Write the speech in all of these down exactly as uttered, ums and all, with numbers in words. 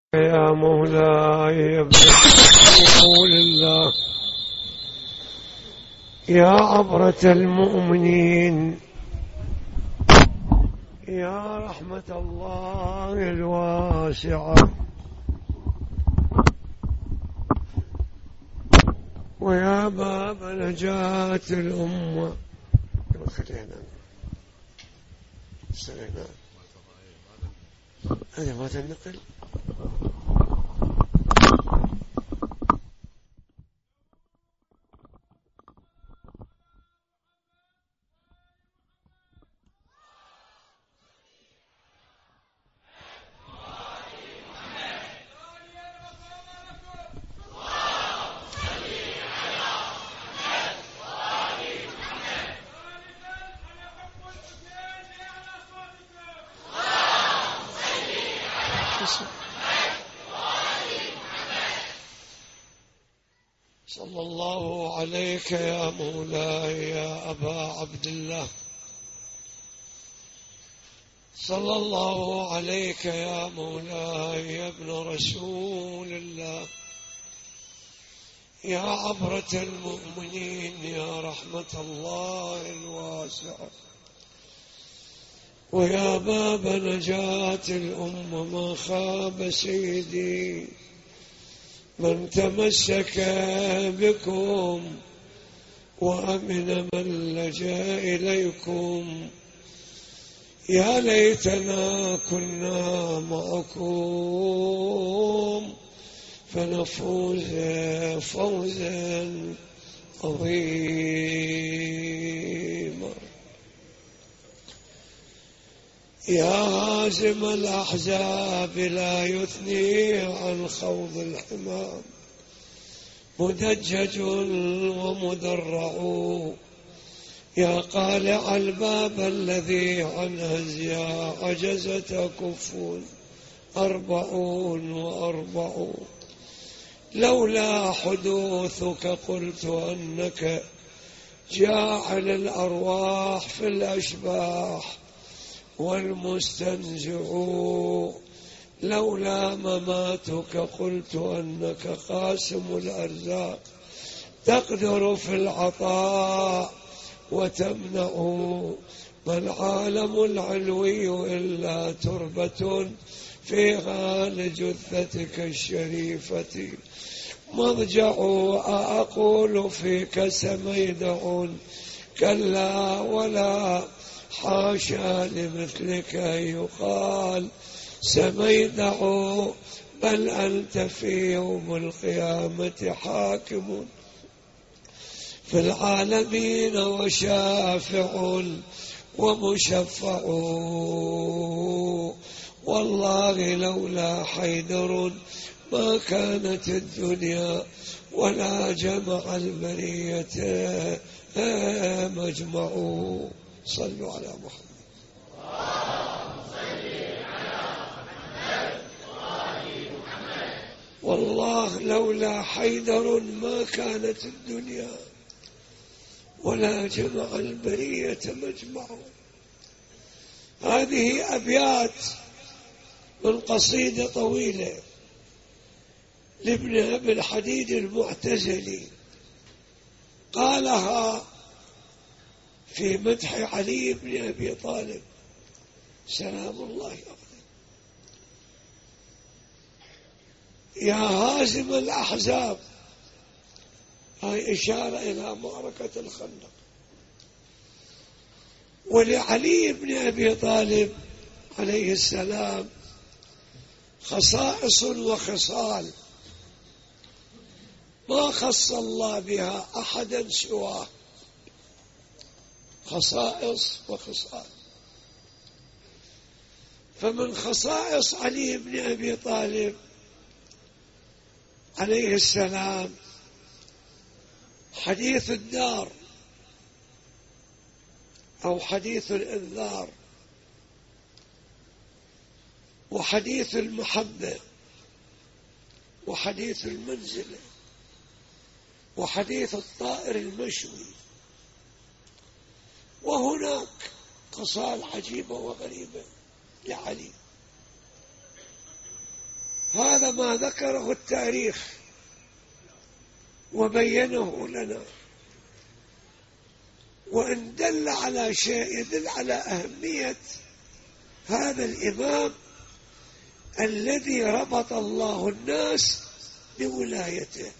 يا مولاي يا ابن رسول الله يا عبرة المؤمنين يا رحمة الله الواسعة ويا باب نجاة الأمة. خلينا سلينا هذا ما تنقل صلى الله عليك يا مولاي يا أبا عبد الله، صلى الله عليك يا مولاي يا ابن رسول الله، يا عبرة المؤمنين يا رحمة الله الواسعة ويا باب نجاة الأمة. ما خاب سيدي من تمسك بكم وأمن من لجأ إليكم. يا ليتنا كنا معكم فنفوز فوزا عظيما. يا هازم الأحزاب لا يثني عن خوض الحمام، مدجج ومدرع. يا قالع الباب الذي عن هزيا عجزت كف أربعون وأربعون. لولا حدوثك قلت أنك جاعل الأرواح في الأشباح والمستنزع. لولا مماتك قلت أنك قاسم الأرزاق تقدر في العطاء وتمنع. ما العالم العلوي إلا تربة في غال جثتك الشريفة. مضجع أقول فيك سميدع كلا ولا حاشا لمثلك يقال سميدع. بل أنت في يوم القيامة حاكم في العالمين وشافع ومشفع. والله لولا حيدر ما كانت الدنيا ولا جمع البرية مجمع. صلوا على محمد. والله لولا حيدر ما كانت الدنيا ولا جمع البرية مجمع. هذه أبيات من قصيدة طويلة لابن أبي الحديد المعتزلي، قالها في مدح علي بن أبي طالب سلام الله عليه. يا هازم الأحزاب، هاي إشارة إلى معركة الخندق. ولعلي بن أبي طالب عليه السلام خصائص وخصال ما خص الله بها أحدا سواه. خصائص وخصال. فمن خصائص علي بن أبي طالب عليه السلام حديث الدار أو حديث الإنذار، وحديث المحبة، وحديث المنزلة، وحديث الطائر المشوي. وهناك خصال عجيبة وغريبة لعلي. هذا ما ذكره التاريخ وبينه لنا، وإن دل على شيء يدل على أهمية هذا الإمام الذي ربط الله الناس بولايته،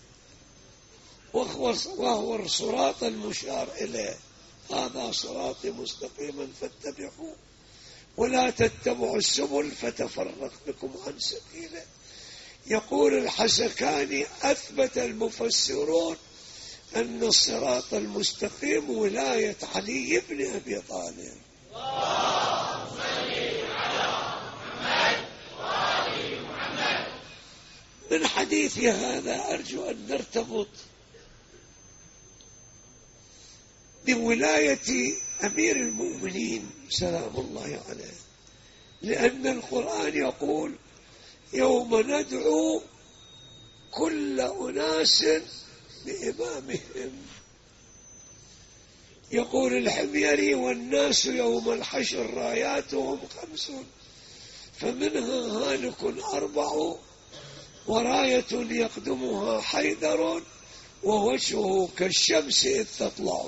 وهو الصراط المشار إليه، هذا صراطي مستقيما فاتبعوه ولا تتبعوا السبل فتفرق بكم عن سبيله. يقول الحسكاني: أثبت المفسرون أن الصراط المستقيم ولاية علي بن أبي طالب. اللهم صل على محمد وآل محمد. من حديث هذا أرجو أن نرتبط بولاية أمير المؤمنين سلام الله عليه، لأن القرآن يقول: يوم ندعو كل أناس بإمامهم. يقول الحميري: والناس يوم الحشر راياتهم خمس، فمنها هالك أربع، وراية يقدمها حيدر، ووجهه كالشمس إذ تطلع.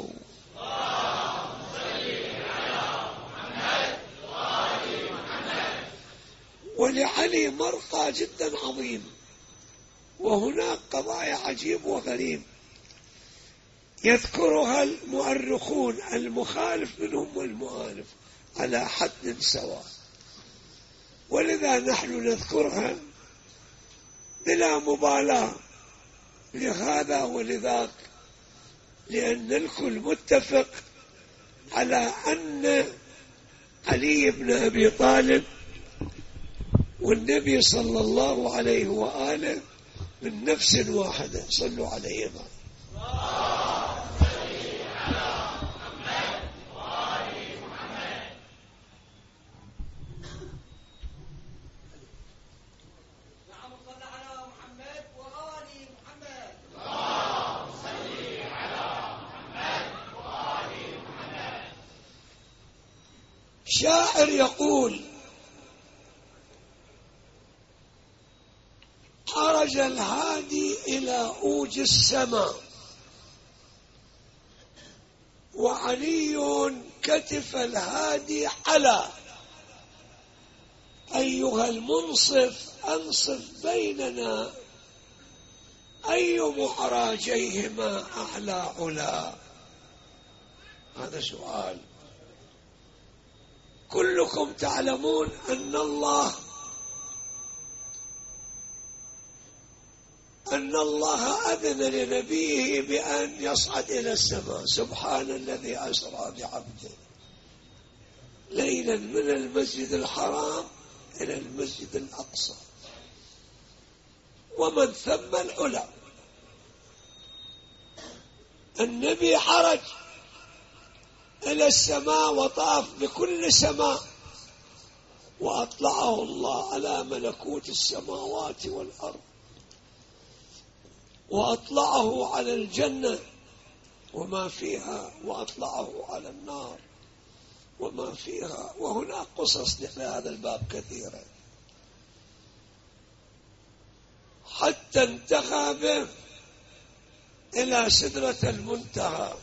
ولعلي مرقى جدا عظيم، وهناك قضايا عجيب وغريب يذكرها المؤرخون المخالف منهم والمؤالف على حد سواء، ولذا نحن نذكرها بلا مبالاة لهذا ولذاك، لأن الكل متفق على أن علي بن أبي طالب والنبي صلى الله عليه وآله من نفس واحدة. صلوا عليه ما. اللهم صل على محمد وآل محمد. نعم صل على محمد وآل محمد. اللهم صل على محمد وآل محمد. شاعر يقول: خرج الهادي إلى أوج السماء، وعلي كتف الهادي على، أيها المنصف أنصف بيننا، أي معراجيهما أعلى علا. هذا سؤال. كلكم تعلمون أن الله أن الله أذن لنبيه بأن يصعد إلى السماء. سبحان الذي أسرى بعبده ليلا من المسجد الحرام إلى المسجد الأقصى، ومن ثم العلا. النبي حرج إلى السماء وطاف بكل سماء، وأطلعه الله على ملكوت السماوات والأرض، وأطلعه على الجنة وما فيها، وأطلعه على النار وما فيها. وهناك قصص لهذا الباب كثيرة، حتى انتهى به إلى سدرة المنتهى،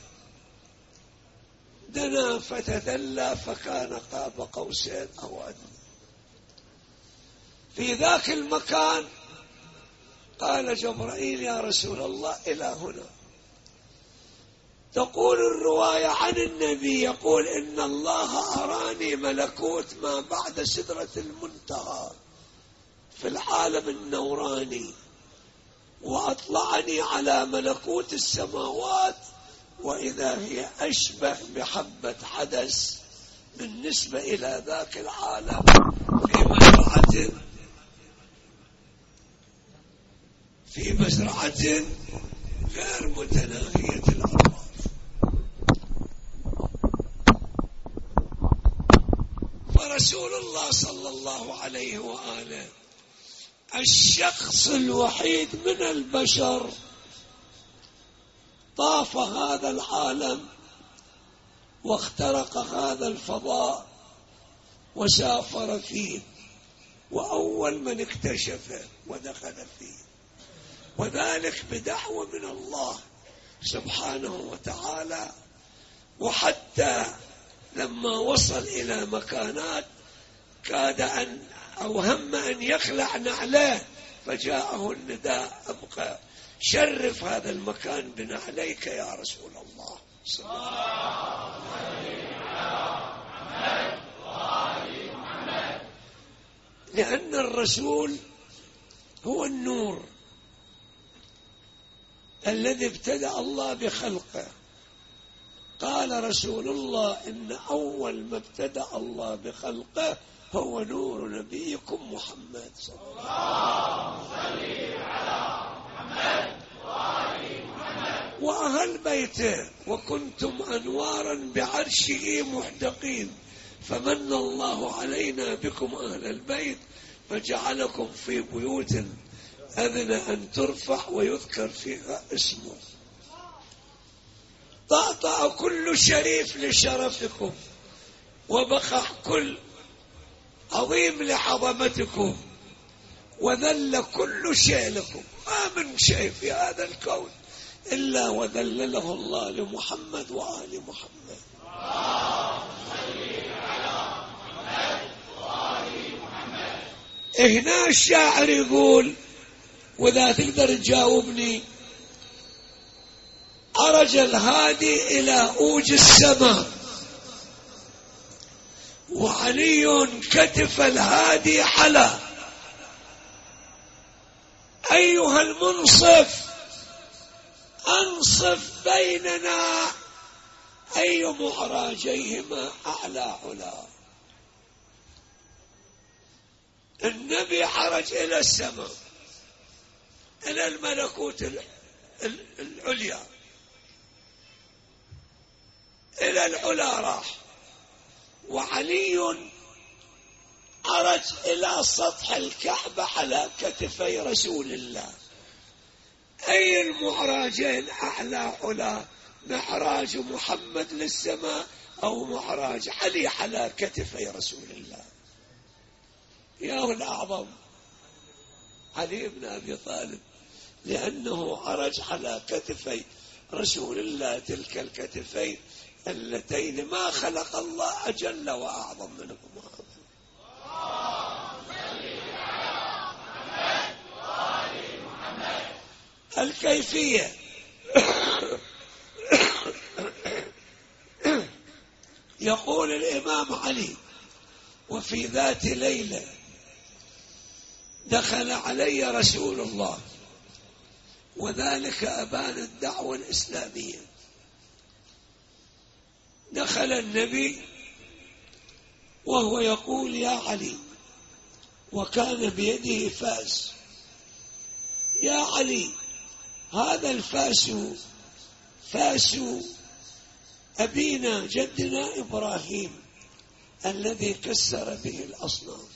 دنا فتدلى فكان قاب قوسين أو أدنى. في ذاك المكان قال جبرائيل: يا رسول الله إلى هنا. تقول الرواية عن النبي يقول: إن الله أراني ملكوت ما بعد سدرة المنتهى في العالم النوراني، وأطلعني على ملكوت السماوات، وإذا هي أشبه بحبة حدث بالنسبة إلى ذاك العالم، في مزرعة في مزرعة غير متناهية الأطراف. فرسول الله صلى الله عليه وآله الشخص الوحيد من البشر طاف هذا العالم واخترق هذا الفضاء وسافر فيه، وأول من اكتشفه ودخل فيه، وذلك بدعوة من الله سبحانه وتعالى. وحتى لما وصل إلى مكانات كاد أن أو هم أن يخلع نعليه، فجاءه النداء: أبقى شرف هذا المكان بنعليك يا رسول الله صلى الله عليه وسلم. لأن الرسول هو النور الذي ابتدأ الله بخلقه. قال رسول الله: إن أول ما ابتدأ الله بخلقه هو نور نبيكم محمد صلى الله عليه وسلم وأهل بيته: وكنتم أنوارا بعرشه محدقين، فمن الله علينا بكم أهل البيت فجعلكم في بيوت أذن أن ترفع ويذكر فيها اسمه. طأطأ كل شريف لشرفكم، وبقع كل عظيم لعظمتكم، وذل كل شيء لكم. ما من شيء في هذا الكون إلا وذلله الله لمحمد وآل محمد. هنا الشاعر يقول، وإذا تقدر تجاوبني: عرج الهادي إلى أوج السماء، وعلي كتف الهادي حلا، أيها المنصف أنصف بيننا، أي معراجيهما أعلى علا. النبي عرج إلى السماء، إلى الملكوت العليا، إلى العلا راح، وعلي عرج إلى سطح الكعبة على كتفي رسول الله. أي المعراجين أعلى علا؟ معراج محمد للسماء أو معراج علي على كتفي رسول الله؟ يا الأعظم علي بن أبي طالب، لأنه عرج على كتفي رسول الله، تلك الكتفين اللتين ما خلق الله أجل وأعظم منهما. الكيفية يقول الإمام علي: وفي ذات ليلة دخل علي رسول الله، وذلك أبان الدعوة الإسلامية. دخل النبي وهو يقول: يا علي، وكان بيده فاس: يا علي، هذا الفاس فاس أبينا جدنا إبراهيم الذي كسر به الأصنام،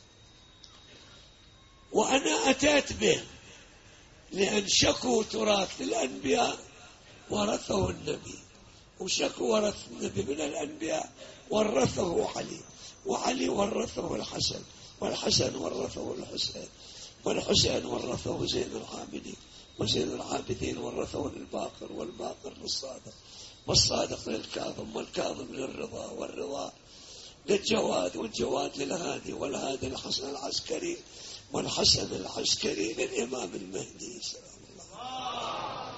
وأنا أتيت به لأن شكوا تراث الأنبياء ورثه النبي، وشكوا ورث النبي من الأنبياء ورثه علي، وعلي ورثه الحسن، والحسن ورثه الحسين، والحسين ورثه زين العابدين، وزين العابدين ورثه للباقر، والباقر للصادق، والصادق للكاظم، والكاظم للرضا، والرضا للجواد، والجواد للهادي، والهادي الحسن العسكري، والحسن العسكري للإمام المهدي سلام الله.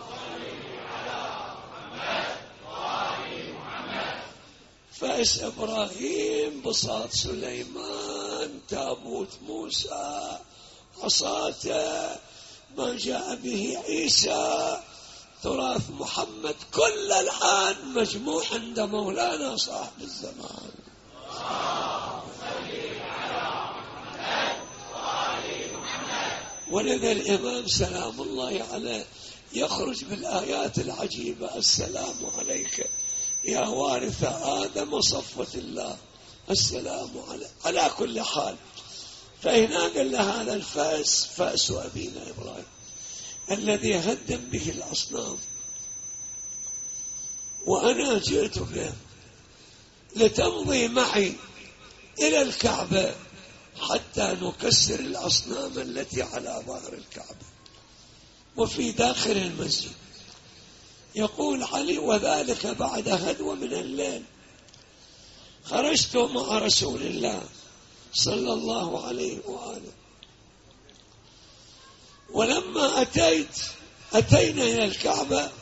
فاس إبراهيم، بساط سليمان، تابوت موسى، عصاته، ما جاء به عيسى، تراث محمد، كل الآن مجموع عند مولانا صاحب الزمان. ولذا الإمام سلام الله عليه يخرج بالآيات العجيبة: السلام عليك يا وارث آدم صفوة الله، السلام عليك. على كل حال، فهنا قال له: هذا الفاس فاس أبينا إبراهيم الذي هدم به الأصنام، وأنا جئت به لتمضي معي إلى الكعبة حتى نكسر الأصنام التي على ظهر الكعبة وفي داخل المسجد. يقول علي: وذلك بعد هدوء من الليل خرجت مع رسول الله صلى الله عليه وآله، ولما أتيت أتينا إلى الكعبة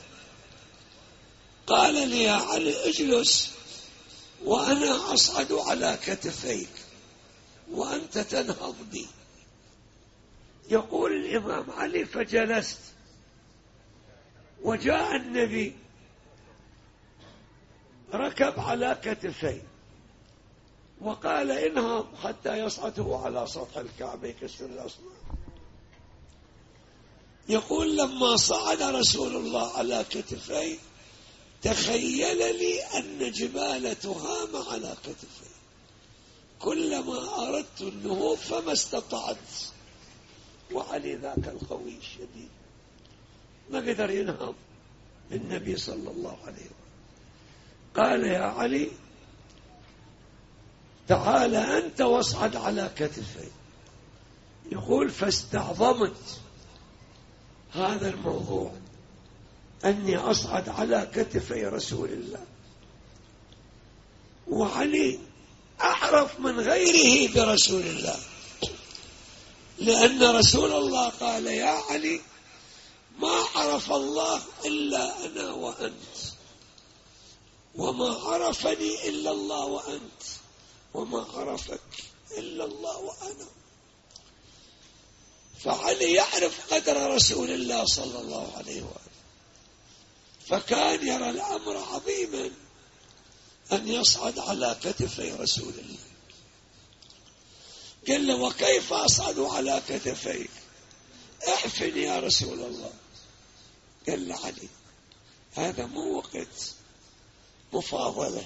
قال لي: يا علي اجلس وأنا أصعد على كتفيك وأنت تنهض بي. يقول الإمام علي: فجلست وجاء النبي ركب على كتفي وقال: انهض حتى يصعده على سطح الكعبة يكسر الأصنام. يقول: لما صعد رسول الله على كتفي تخيل لي أن جبال تهام على كتفي، كلما أردت النهوض فما استطعت. وعلي ذاك القوي الشديد ما قدر ينهض النبي صلى الله عليه وسلم. قال: يا علي تعال أنت واصعد على كتفي. يقول: فاستعظمت هذا الموضوع أني أصعد على كتفي رسول الله. وعلي أعرف من غيره برسول الله، لأن رسول الله قال: يا علي ما عرف الله إلا أنا وأنت، وما عرفني إلا الله وأنت، وما عرفك إلا الله وأنا. فعلي يعرف قدر رسول الله صلى الله عليه وآله، فكان يرى الأمر عظيما أن يصعد على كتفي رسول الله. قال له: وكيف أصعد على كتفيك؟ اعفني يا رسول الله. قال له: علي هذا مو وقت مفاضلة،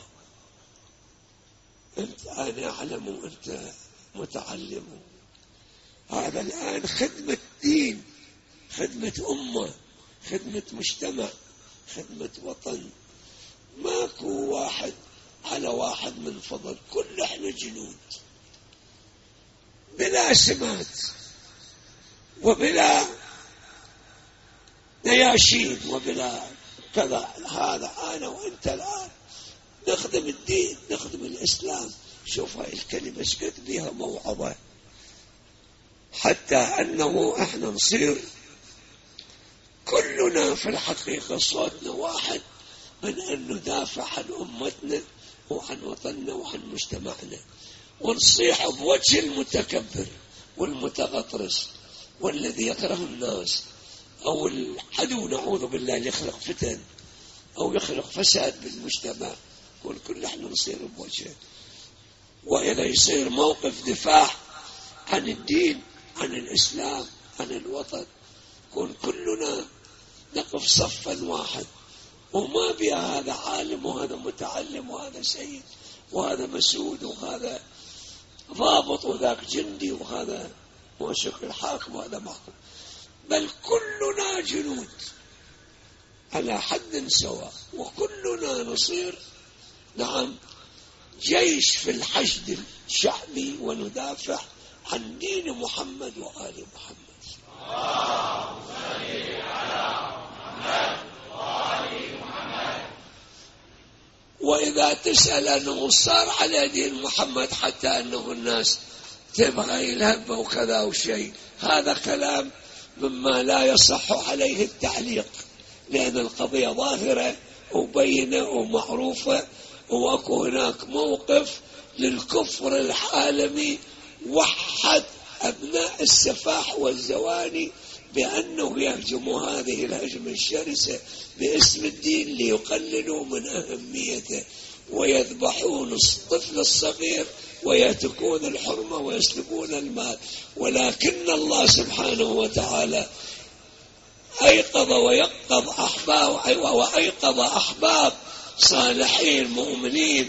أنت أنا أعلم وأنت متعلم، هذا الآن خدمة دين، خدمة أمة، خدمة مجتمع، خدمة وطن. ماكو واحد على واحد من فضل، كل احنا جنود بلا سمات وبلا نياشين وبلا كذا. هذا أنا وأنت الآن نخدم الدين، نخدم الإسلام. شوف هاي الكلمة اسكت بها موعظة، حتى أنه احنا نصير كلنا في الحقيقة صوتنا واحد من أن ندافع عن أمتنا وعن وطننا وعن مجتمعنا، ونصيح بوجه المتكبر والمتغطرس والذي يكره الناس أو العدو نعوذ بالله اللي يخلق فتن أو يخلق فساد بالمجتمع. كل كل احنا نصير بوجهه، وإذا يصير موقف دفاع عن الدين، عن الإسلام، عن الوطن، كون كلنا نقف صفا واحد، وما بها هذا عالم وهذا متعلم وهذا سيد وهذا مسؤول وهذا ضابط وذاك جندي وهذا موشق الحاكم وهذا محكم، بل كلنا جنود على حد سواء، وكلنا نصير نعم جيش في الحشد الشعبي، وندافع عن دين محمد وآل محمد. اللهم صل على محمد وآل محمد. وإذا تسأل أنه صار على دين محمد حتى أنه الناس تبغى يلهب وكذا وشيء، هذا كلام مما لا يصح عليه التعليق، لأن القضية ظاهرة وبينة ومعروفة، وأكو هناك موقف للكفر العالمي وحد أبناء السفاح والزواني بأنه يهجم هذه الهجمة الشرسة باسم الدين ليقللوا من أهميته، ويذبحون الطفل الصغير ويتكون الحرمة ويسلبون المال. ولكن الله سبحانه وتعالى أيقظ ويقظ أحباب وأيقظ أحباب صالحين مؤمنين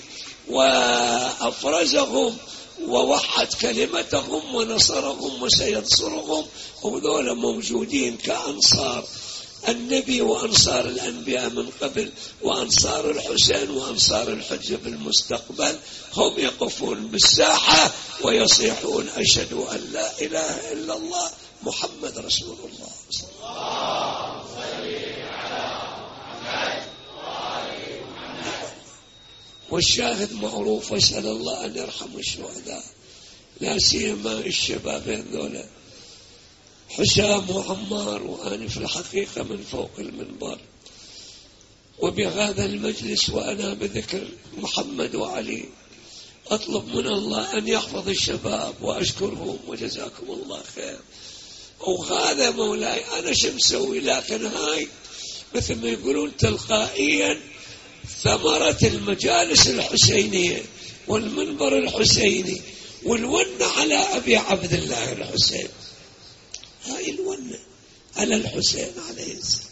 وأفرزهم ووحد كلمتهم ونصرهم وسينصرهم، وذولا موجودين كأنصار النبي وأنصار الأنبياء من قبل وأنصار الحسين وأنصار الحجة بالمستقبل هم يقفون بالساحة ويصيحون أشهد أن لا إله إلا الله محمد رسول الله. اللهم صل على محمد وآل محمد. والشاهد معروف، واسأل الله أن يرحم الشهداء لا سيما الشبابين ذولا حسام وعمار، وأنا في الحقيقة من فوق المنبر وبهذا المجلس وأنا بذكر محمد وعلي أطلب من الله أن يحفظ الشباب وأشكرهم وجزاكم الله خير. وهذا مولاي أنا شو مسوي، لكن هاي مثل ما يقولون تلقائيا ثمرة المجالس الحسينية والمنبر الحسيني والونة على أبي عبد الله الحسين. هاي الونة على الحسين عليه السلام.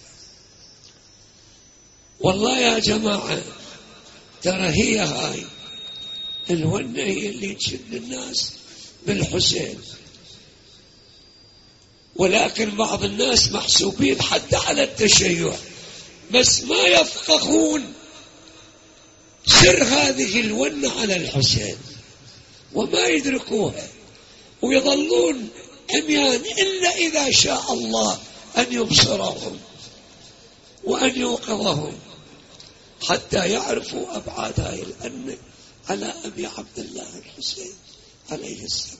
والله يا جماعة ترى هي هاي الونة هي اللي تشد الناس بالحسين، ولكن بعض الناس محسوبين حتى على التشيع بس ما يفقهون سر هذه الونة على الحسين وما يدركوها ويظلون عميان إلا إذا شاء الله أن يبصرهم وأن يوقظهم حتى يعرفوا أبعاد هاي الأنة على أبي عبد الله الحسين عليه السلام.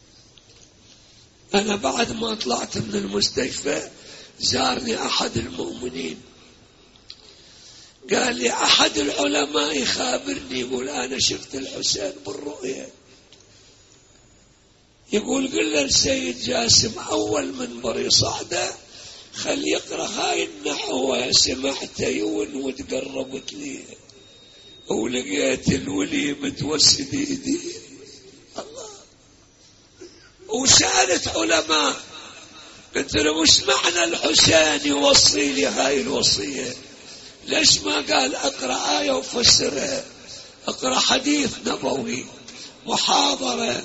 أنا بعد ما طلعت من المستشفى زارني أحد المؤمنين قال لي أحد العلماء يخابرني يقول أنا شفت الحسين بالرؤية، يقول قل للسيد جاسم أول منبر يصعده خل يقرأ هاي النحو. سمعت يون وتقربت لي ولقيت الولي متوسد يدي الله. وسألت علماء قلت له وش معنى الحسين يوصي لي هاي الوصية؟ ليش ما قال اقرأ آية وفسرها، اقرأ حديث نبوي، محاضرة،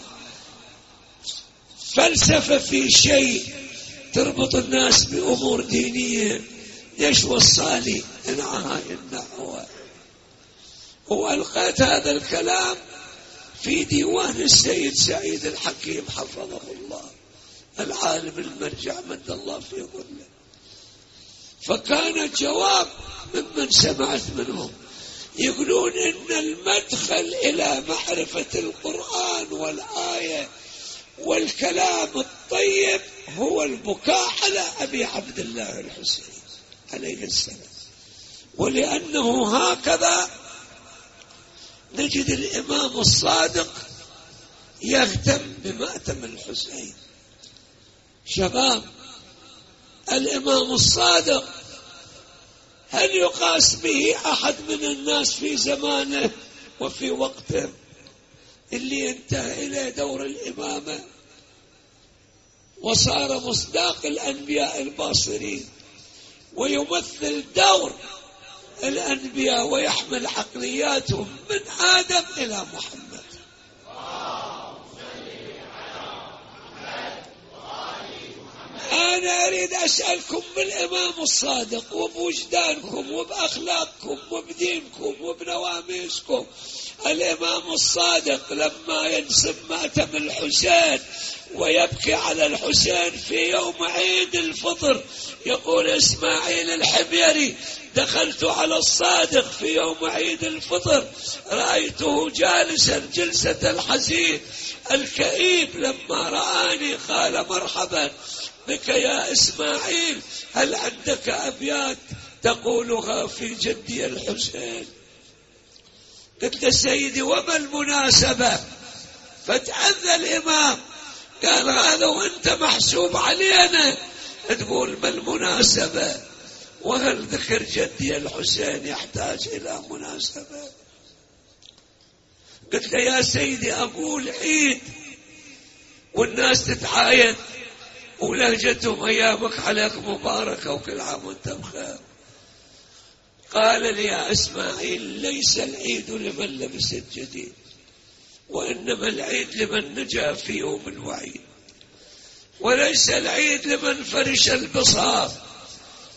فلسفة في شيء تربط الناس بأمور دينية؟ ليش وصالي إن هاي النحو؟ وألقيت هذا الكلام في ديوان السيد سعيد الحكيم حفظه الله العالم المرجع مد الله في ظله. فكان الجواب ممن سمعت منهم يقولون إن المدخل إلى معرفة القرآن والآية والكلام الطيب هو البكاء على أبي عبد الله الحسين عليه السلام. ولأنه هكذا نجد الإمام الصادق يهتم بمأتم الحسين. شباب الإمام الصادق هل يقاس به أحد من الناس في زمانه وفي وقته اللي انتهى إلى دور الإمامة وصار مصداق الأنبياء الباصرين ويمثل دور الأنبياء ويحمل عقلياتهم من آدم إلى محمد؟ أنا أريد أسألكم بالإمام الصادق وبوجدانكم وبأخلاقكم وبدينكم وبنواميسكم، الإمام الصادق لما ينسب مأتم الحسين ويبكي على الحسين في يوم عيد الفطر يقول إسماعيل الحميري دخلت على الصادق في يوم عيد الفطر رأيته جالسا جلسة الحزين الكئيب، لما رآني قال مرحبا بك يا إسماعيل، هل عندك أبيات تقولها في جدي الحسين؟ قلت سيدي وما المناسبة؟ فتعذى الإمام قال هذا وانت محسوب علينا تقول ما المناسبة؟ وهل ذكر جدي الحسين يحتاج إلى مناسبة؟ قلت له يا سيدي أقول عيد والناس تتعايد ولهجتهم أيامك عليك مباركة وكل عام وانت بخير. قال لي يا إسماعيل ليس العيد لمن لبس الجديد وإنما العيد لمن نجا في يوم الوعيد، وليس العيد لمن فرش البساط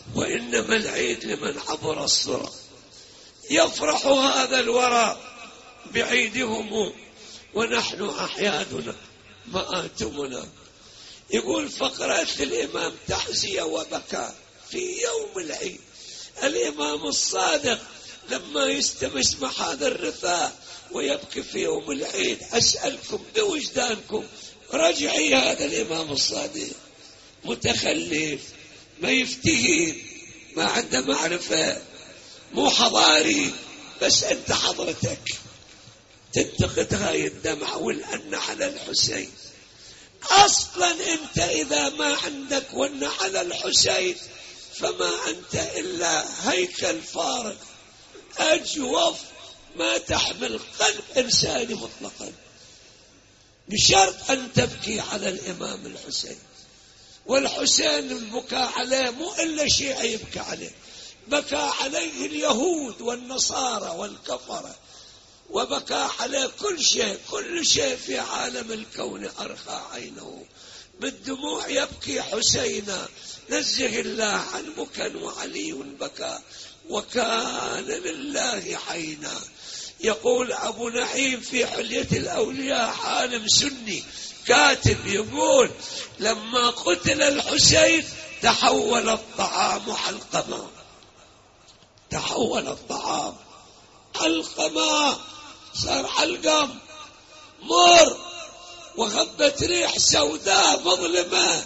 وإنما العيد لمن عبر الصراط. يفرح هذا الورى بعيدهم ونحن أحيادنا مآتمنا. يقول فقرأت الإمام تعزية وبكى في يوم العيد. الإمام الصادق لما يستمع هذا الرثاء ويبكي في يوم العيد، أسألكم بوجدانكم رجعي هذا الإمام الصادق متخلف، ما يفتهين، ما عنده معرفة، مو حضاري، بس أنت حضرتك تنتقد هاي الدمعة والأن على الحسين. أصلا أنت إذا ما عندك ون على الحسين فما أنت إلا هيكل فارغ أجوف ما تحمل قلب إنساني مطلقا، بشرط أن تبكي على الإمام الحسين. والحسين البكاء عليه مو إلا شيء يبكى عليه، بكى عليه اليهود والنصارى والكفرة، وبكى عليه كل شيء، كل شيء في عالم الكون أرخى عينه بالدموع يبكي حسينا. نزه الله عن بكى وعلي بكى وكان لله حينا. يقول أبو نعيم في حلية الأولياء عالم سني كاتب، يقول لما قتل الحسين تحول الطعام حلقما، تحول الطعام حلقما، صار حلقم مر وغبت ريح سوداء مظلمة،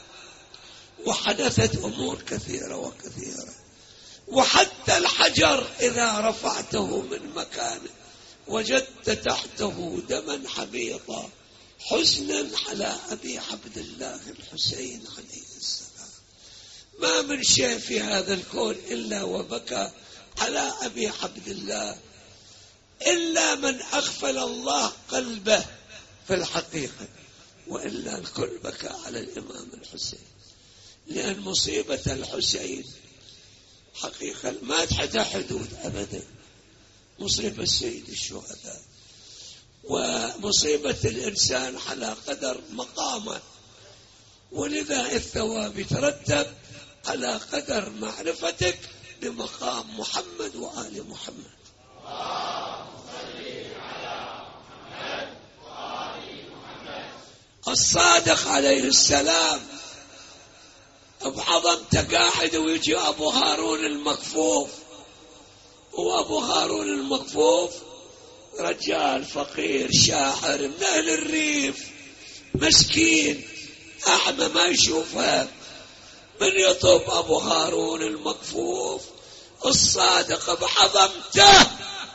وحدثت أمور كثيرة وكثيرة. وحتى الحجر إذا رفعته من مكانه وجدت تحته دما حبيطا حزنا على أبي عبد الله الحسين عليه السلام. ما من شيء في هذا الكون إلا وبكى على أبي عبد الله، إلا من أغفل الله قلبه في الحقيقة، وإلا الكل بكى على الإمام الحسين. لأن مصيبة الحسين حقيقة ما تحت حدود أبدا، مصيبة سيد الشهداء، ومصيبة الإنسان على قدر مقامه، ولذا الثواب يترتب على قدر معرفتك بمقام محمد وآل محمد. الصادق عليه السلام بحضنته قاعد ويجي أبو هارون المكفوف، وأبو هارون المكفوف رجال فقير شاعر من أهل الريف مسكين أعمى ما يشوفها، من يطب أبو هارون المكفوف الصادق بحضنته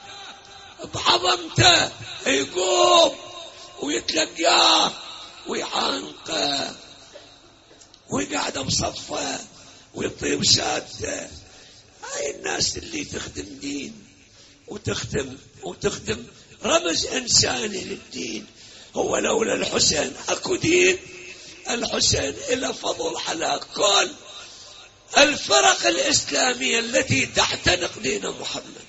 بحضنته يقوم ويتلقاه ويعانقه ويقعد مصفى ويطيب سادته. هاي الناس اللي تخدم دين وتخدم وتخدم رمز إنساني للدين. هو لولا الحسين أكو دين؟ الحسين إلى فضل على كل الفرق الإسلامية التي تعتنق دين محمد.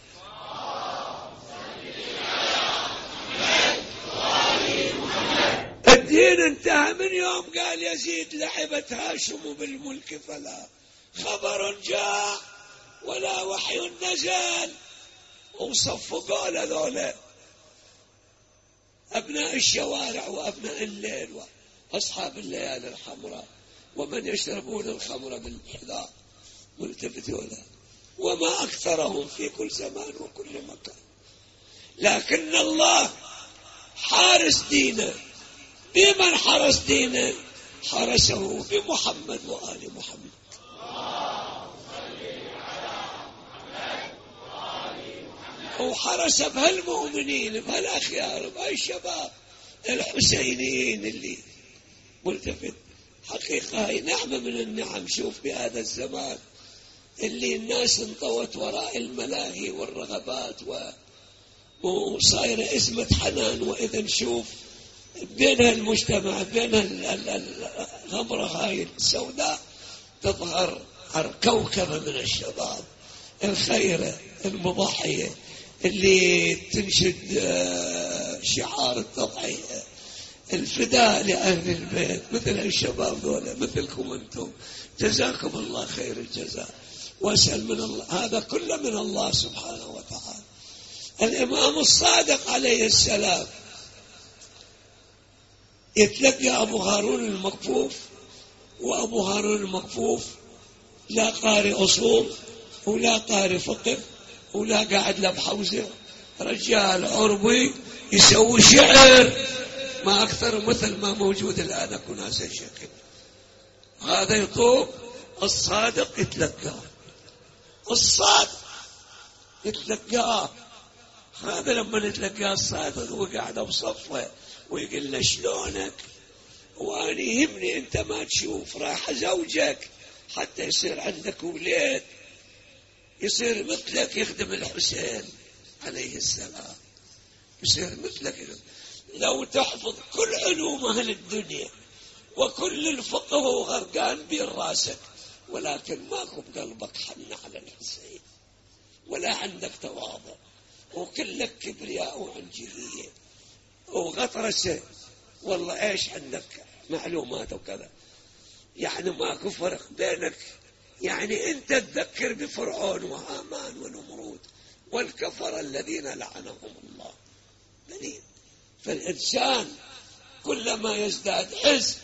الدين انتهى من يوم قال يزيد لعبت هاشم بالملك فلا خبر جاء ولا وحي نزل، وصفقوا لذولا أبناء الشوارع وأبناء الليل وأصحاب الليالي الحمراء ومن يشربون الخمر بالحذاء ملتفتون، وما أكثرهم في كل زمان وكل مكان. لكن الله حارس دينه. بمن حرس دينه؟ حرسه بمحمد وآل محمد. وحرس بهالمؤمنين بهالأخيار بهالشباب الحسينيين اللي ملتفت. حقيقة هاي نعمة من النعم. شوف بهذا الزمان اللي الناس انطوت وراء الملاهي والرغبات وصايرة اسمة حنان، وإذا نشوف بين المجتمع بين الغمرة هاي السوداء تظهر كوكبة من الشباب الخيرة المضحية اللي تنشد شعار التضحية، الفداء لأهل البيت مثل الشباب ذولا مثلكم أنتم، جزاكم الله خير الجزاء. وأسأل من الله، هذا كله من الله سبحانه وتعالى. الإمام الصادق عليه السلام يتلقى أبو هارون المكفوف، وأبو هارون المكفوف لا قارئ أصول ولا قارئ فقه ولا قاعد له بحوزة، رجال عربي يسوي شعر ما أكثر مثل ما موجود الآن أكو ناس الشكل. هذا يطوب الصادق يتلقاه، الصادق يتلقاه. هذا لما نتلقاه الصادق وقاعد بصفه ويقول له شلونك، وأنا يهمني أنت ما تشوف راح زوجك حتى يصير عندك ولاد يصير مثلك يخدم الحسين عليه السلام، يصير مثلك. لو تحفظ كل علوم أهل الدنيا وكل الفقه وغرقان بين راسك، ولكن ماكو بقلبك حن على الحسين ولا عندك تواضع، وكلك كبرياء وعنجهية وغطرسة، والله ايش عندك معلومات وكذا. يعني ماكو فرق بينك، يعني انت تذكر بفرعون وهامان ونمرود والكفر الذين لعنهم الله بنين. فالإنسان كلما يزداد عز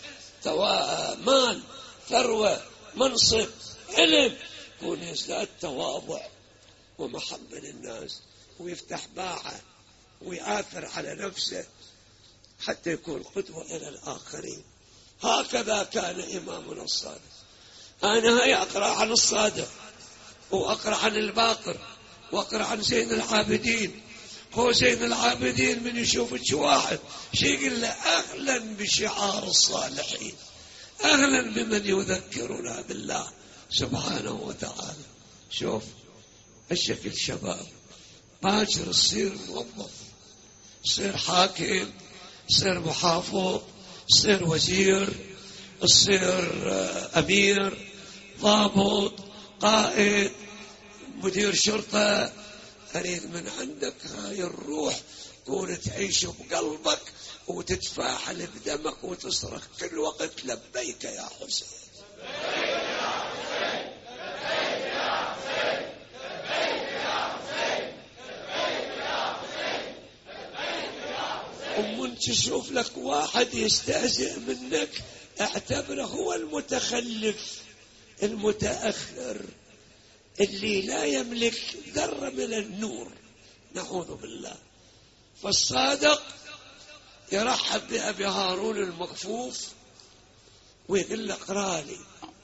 مال ثروة منصب علم يكون يزداد تواضع ومحبة للناس، ويفتح باعه ويآثر على نفسه حتى يكون قدوة إلى الآخرين. هكذا كان إمامنا الصادق. أنا هاي أقرأ عن الصادق وأقرأ عن الباقر وأقرأ عن زين العابدين. هو زين العابدين من يشوف واحد شيء يقول له أهلا بشعار الصالحين، أهلا بمن يذكرنا بالله سبحانه وتعالى. شوف الشكل شباب باكر تصير موظف، تصير حاكم، تصير محافظ، تصير وزير، تصير أمير، ضابط، قائد، مدير شرطة. أريد من عندك هاي الروح تكون تعيش بقلبك وتتفاعل بدمك وتصرخ كل وقت لبيك يا حسين، لبيك يا حسين، لبيك يا حسين، لبيك يا حسين، لبيك يا حسين، لبيك يا حسين. ومن تشوف لك واحد يستهزئ منك اعتبره هو المتخلف المتأخر اللي لا يملك ذرة من النور، نعوذ بالله. فالصادق يرحب بأبي هارون المكفوف ويقول له اقرأ لي،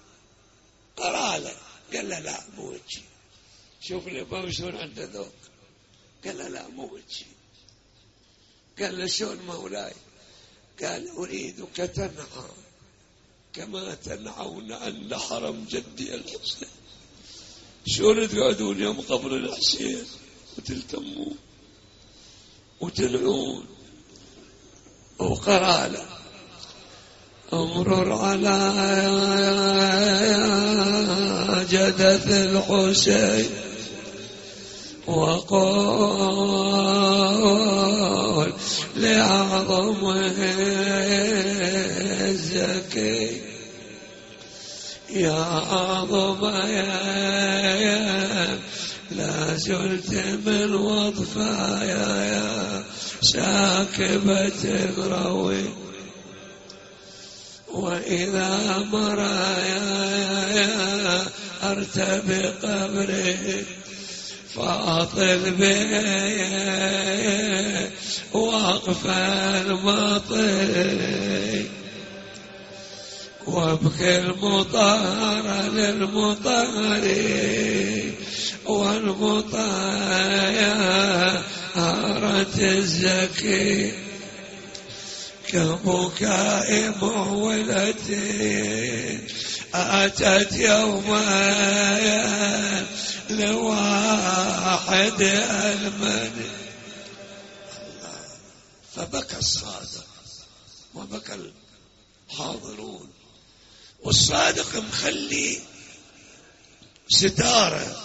قرأ له. قال له لا مو وجهي. شوف الإمام شلون عنده ذوق. قال له لا مو وجهي. قال له شلون مولاي؟ قال أريدك تنعى كما تنعون عن حرم جدي الحسين. شلون تقعدون يوم قبر الحسين وتلتمون وتنعون. وقرأ له امرر على جدث الحسين وقال لأعظمه الزكي يا عظم يا لا زلت من وضفايا يا ساكبة روي، وإذا مرايا أرتبي قبري فأطل بي وأقف المطي، وابكي المطار للمطار والمطارة الزكي كبكاء مولتي أتت يوما لواحد المن. فبكى الصادق وبكى الحاضرون. والصادق مخلي ستارة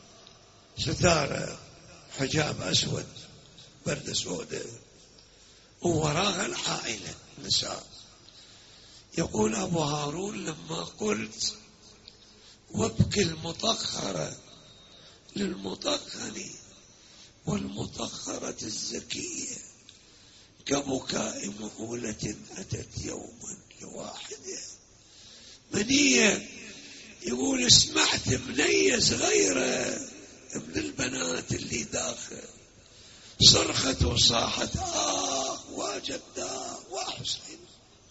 ستارة حجاب أسود بردة سوداء ووراها العائلة نساء. يقول أبو هارون لما قلت وابكي المطهرة للمطهر والمطهرة الزكية كبكاء مؤولة أتت يوما لواحدة منية. يقول سمعت بنية صغيرة من البنات اللي داخل صرخت وصاحت آه وجداه وحسين.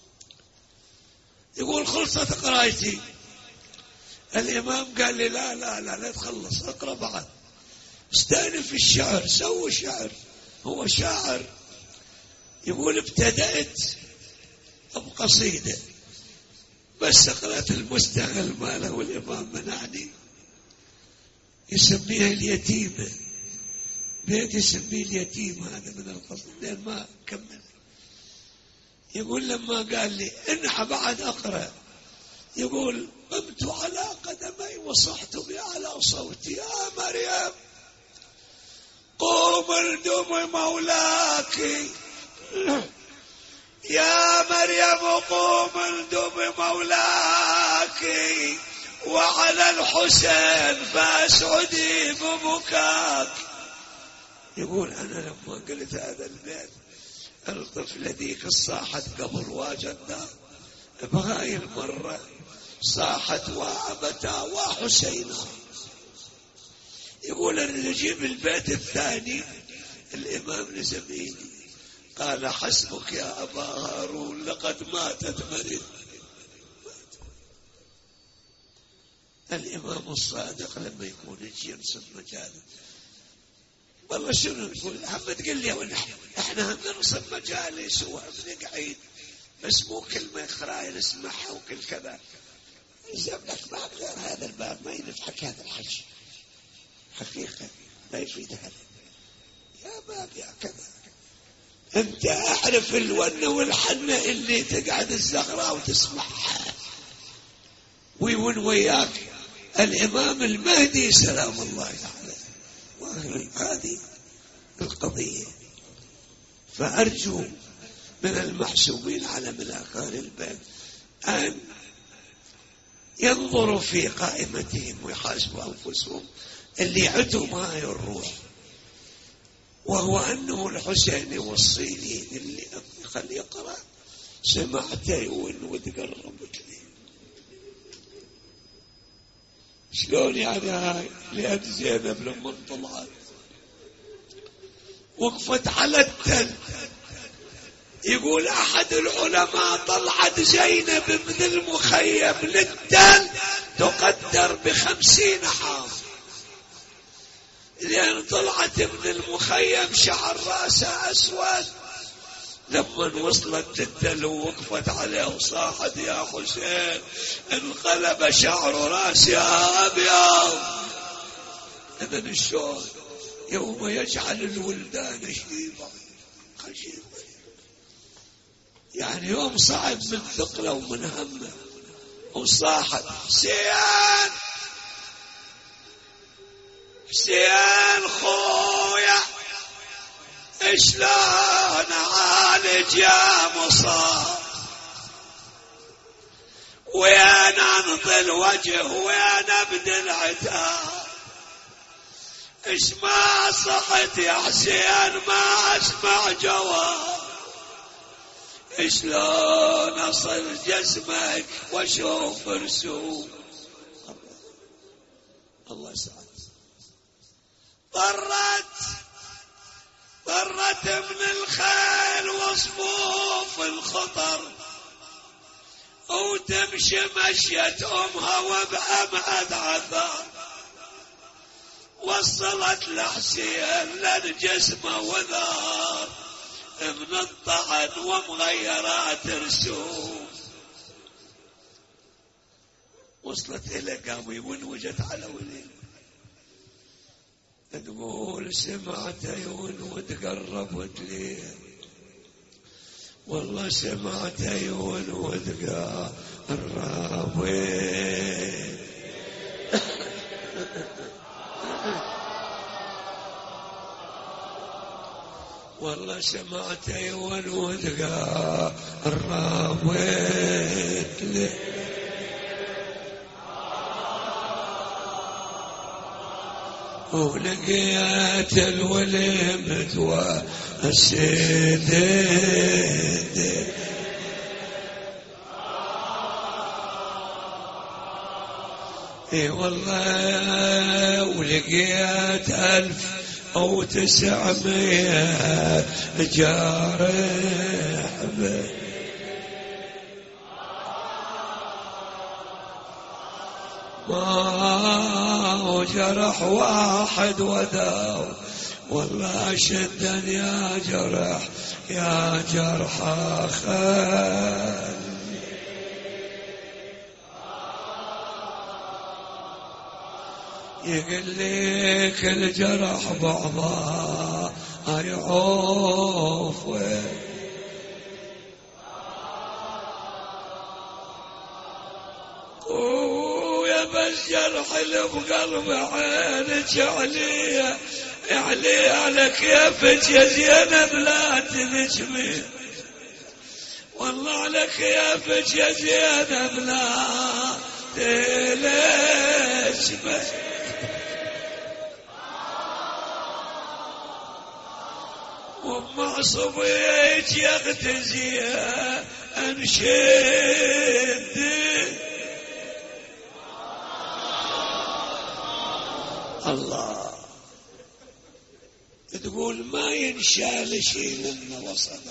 يقول خلصت قرايتي. الإمام قال لي لا لا لا لا تخلص اقرأ بعد، استأنف الشعر، سوي شعر، هو شاعر. يقول ابتدأت بقصيدة بس قرأت المستغل ماله والإمام منعني، يسميها اليتيمة، بيت يسميه اليتيم هذا من القصيدة لأن ما كمل. يقول لما قال لي انحى بعد أقرأ، يقول قمت على قدمي وصحت بأعلى صوتي يا مريم قوم الدم مولاك، يا مريم قوم الدم مولاك وعلى الحسين فاسعدي ببكاك. يقول أنا لما قلت هذا البيت الطفلة ذيك صاحت قبل واجدها بهاي المرة صاحت وأبتا وحسينا. يقول أن نجيب البيت الثاني الإمام نزميني قال حسبك يا أبا هارون لقد ماتت مريم. الإمام الصادق لما يكون يجي ينصب مجاله والله شنو نقول هم تقول لي ونحن احنا هم ننصب مجالس ونقعد بس مو كلمة خراي نسمعها وكل كذا. يجب لك باب غير هذا الباب ما ينفعك هذا الحج حقيقة لا يفيد هذا يا باب يا كذا. انت اعرف الونة والحنة اللي تقعد الزغراء وتسمعها ويون وياك الامام المهدي سلام الله عليه واهل هذه القضية. فارجو من المحسوبين على ملاكان البيت ان ينظروا في قائمتهم ويحاسبوا انفسهم اللي عندهم هاي الروح، وهو أنه الحسين يوصيني اللي خلي يقرأ سمعته وتقربت لي شلون يعني هاي. لأن زينب لما طلعت وقفت على التل، يقول أحد العلماء طلعت زينب من المخيم للتل تقدر بخمسين حاضر، لأن طلعت من المخيم شعر راسها أسود. لما وصلت التل ووقفت عليه وصاحت يا حسين انقلب شعر راسها أبيض. إذن الشوق يوم يجعل الولدان شيبا خشيبا، يعني يوم صعد من ثقله ومن همه وصاحت حسين حسين خويا شلون عالج يا مصاب، وين انطي الوجه وين ابدي العتاب، اش ما صحت يا حسين ما اسمع جواب، شلون اصل جسمك واشوف رسوم. الله يسعدك. طرت طرت من الخيل وصفوف الخطر وتمشي مشيت امها وبأبعد عثار، وصلت لحسين للجسم وذار من الطعن ومغيرات رسوم. وصلت الى قام يونوجت على وليه تقول سمعت عيون وتقربت لي، والله سمعت عيون وتقربت والله ما سمعت أيوان ودقا الرابط لي ولقيت الوليمت والسيدة اي والله ولقيت ألف أو تسعمية جارح ما جرح واحد وداو والله شدا يا جرح يا جرح خال يقول لك الجرح بعضها يعوف ويا بس جرح اللي بقلب عينك عليه عليه على كيفك يا زينب لا تنجمي والله على كيفك يا زينب لا تنجمي ومع صبيك يغتزي انشد الله تقول ما ينشال شيء لنا وصدر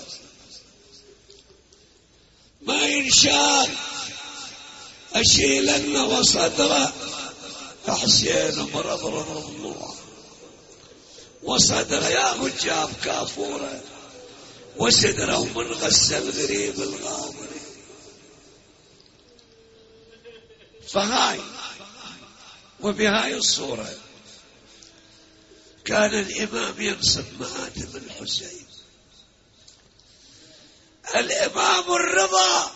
ما ينشال اشيل لنا وصدره حسين مرض الله وصدره يا جاب كافوره وصدره من غسل غريب الغامر. فهاي وبهاي الصورة كان الإمام ينصب مآتم الحسين. الإمام الرضا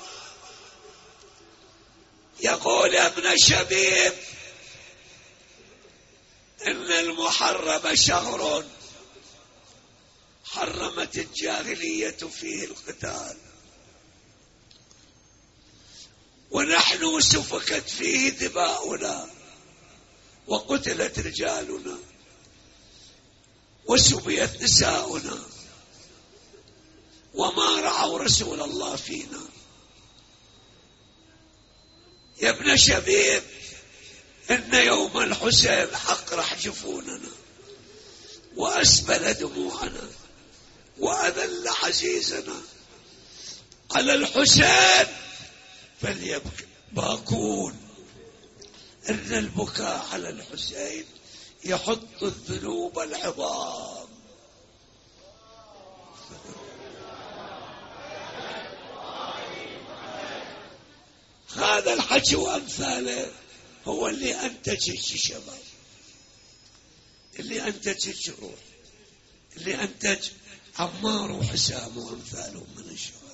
يقول يا ابن شبيب إن المحرم شهر حرمت الجاهلية فيه القتال ونحن سفكت فيه دماؤنا وقتلت رجالنا وسبيت نساؤنا وما رعوا رسول الله فينا. يا ابن شبيب إن يوم الحسين أقرح جفوننا وأسبل دموعنا وأذل عزيزنا على الحسين فليبكي باكون. إن البكاء على الحسين يحط الذنوب العظام. هذا الحكي وأمثاله هو اللي أنتج الشباب، اللي أنتج الشرور، اللي أنتج عمار وحسام وأمثالهم من الشهداء.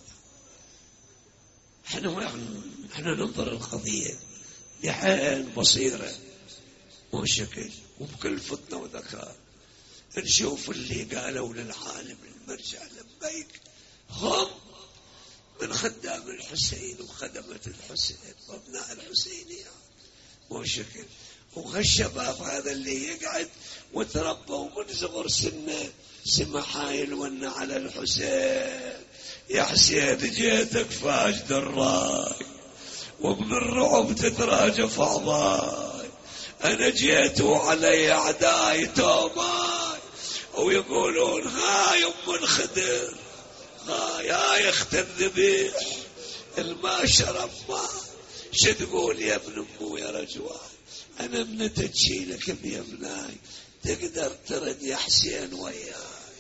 احنا احنا ننظر القضية بعين بصيرة وشكل وبكل فطنة وذكاء. نشوف اللي قالوا للعالم المرجع لبيك هم من خدام الحسين وخدمة الحسين وابناء الحسينية وشكل. وهالشباب هذا اللي يقعد وتربوا من صغر سنه سمع حايل ون على الحسين. يا حسين جيتك فاجد الراي ومن الرعب تتراجف أعضاي. أنا جيت وعلي أعداي توماي ويقولون هاي أم الخدر هاي هاي اخت الذبيح الما شرب ما. شو تقول يا ابن أمو يا رجوان؟ أنا من تجيلك يا ابناي تقدر ترد يا حسين وياي.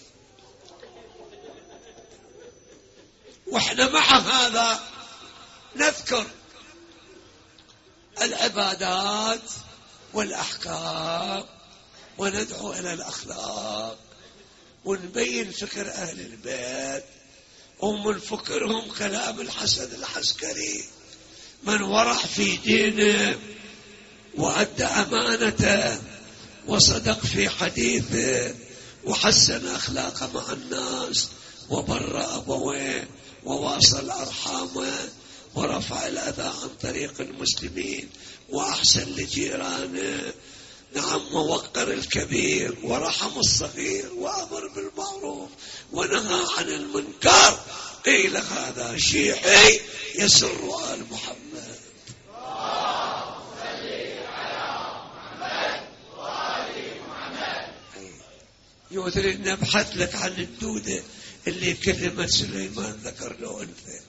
واحنا مع هذا نذكر العبادات والأحكام وندعو إلى الأخلاق ونبين فكر أهل البيت ومن فكرهم كلام الحسن العسكري من ورع في دينه وأدى أمانته وصدق في حديثه وحسن أخلاقه مع الناس وبر أبويه وواصل أرحامه ورفع الأذى عن طريق المسلمين وأحسن لجيرانه. نعم، ووقر الكبير ورحم الصغير وأمر بالمعروف ونهى عن المنكر. قيل هذا شيعي يسر آل محمد. يودري نبحث لك عن الدودة اللي كلمت سليمان ذكر له أنثى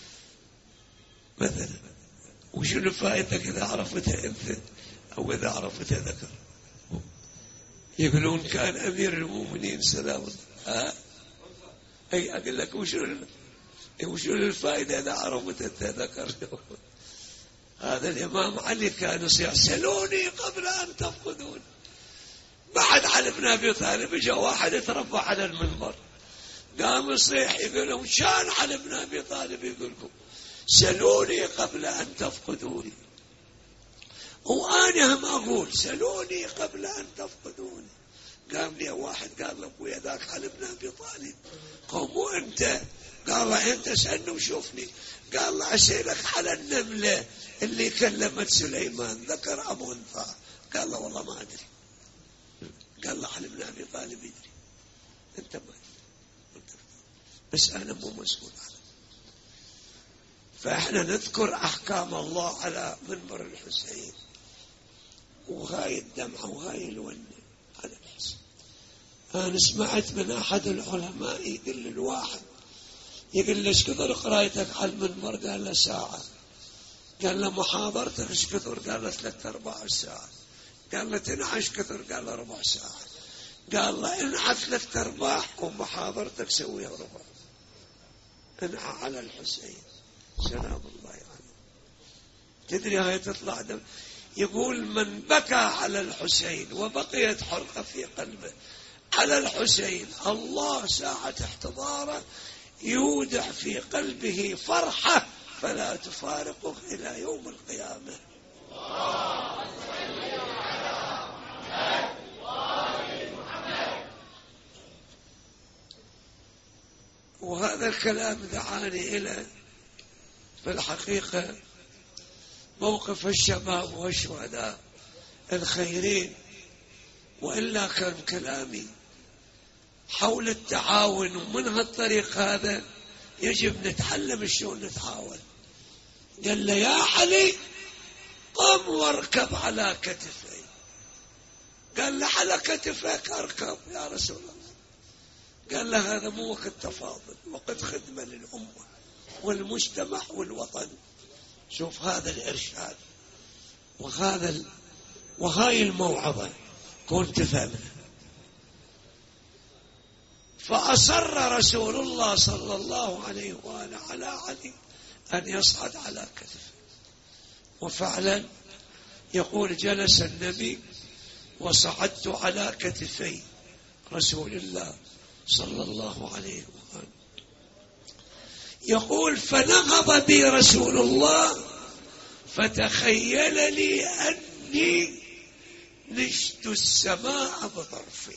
مثلا، وشنو فائدتك إذا عرفتها أنثى أو إذا عرفتها ذكر؟ يقولون كان أمير المؤمنين سلام الله. أي أقول لك وشنو وشنو الفائدة إذا عرفتها ذكر؟ هذا الإمام علي كان يصيح سلوني قبل أن تفقدون. بعد علي بن أبي طالب جاء واحد يتربى على المنبر قام يصيح يقول لهم شان علي بن أبي طالب يقول لكم سلوني قبل أن تفقدوني، وأنا هم أقول سلوني قبل أن تفقدوني. قام لي واحد قال له أبويا ذاك علي بن أبي طالب. قال مو أنت؟ قال له أنت سألني وشوفني. قال له أسألك على النملة اللي كلمت سليمان ذكر أبو أنثى. قال له والله ما أدري. قال له علي بن أبي طالب يدري، أنت ما أدري، بس أنا مو مسؤول عنه. فإحنا نذكر أحكام الله على منبر الحسين، وهاي الدمعة وهاي الونة على الحسين. أنا سمعت من أحد العلماء يقول للواحد يقول له ايش كثر قرايتك على المنبر؟ قال له ساعة. قال له محاضرتك ايش كثر؟ قال له ثلاثة أرباع ساعة. قال له تنعش كثر؟ قال له ربع ساعة. قال له انعى ثلاثة أرباع ومحاضرتك سويها ربع. انعى على الحسين سلام الله عليه. تدري هاي تطلع دم. يقول من بكى على الحسين وبقيت حرقة في قلبه على الحسين، الله ساعة احتضاره يودع في قلبه فرحة فلا تفارقه إلى يوم القيامة. وهذا الكلام دعاني إلى في الحقيقة موقف الشباب والشهداء الخيرين، وإلا كان كلامي حول التعاون، ومن هالطريق هذا يجب نتعلم شلون نتعاون. قال له يا علي قم واركب على كتفي. قال له على كتفك أركب يا رسول الله. قال له هذا مو وقت تفاضل، وقت خدمة للأمة والمجتمع والوطن. شوف هذا الإرشاد وهذا ال... وهاي الموعظة كنت فهمنا. فأصر رسول الله صلى الله عليه وآله على علي أن يصعد على كتفه. وفعلا يقول جلس النبي وصعدت على كتفي رسول الله صلى الله عليه وآله. يقول فنهض بي رسول الله فتخيل لي أني نشت السماء بطرفي.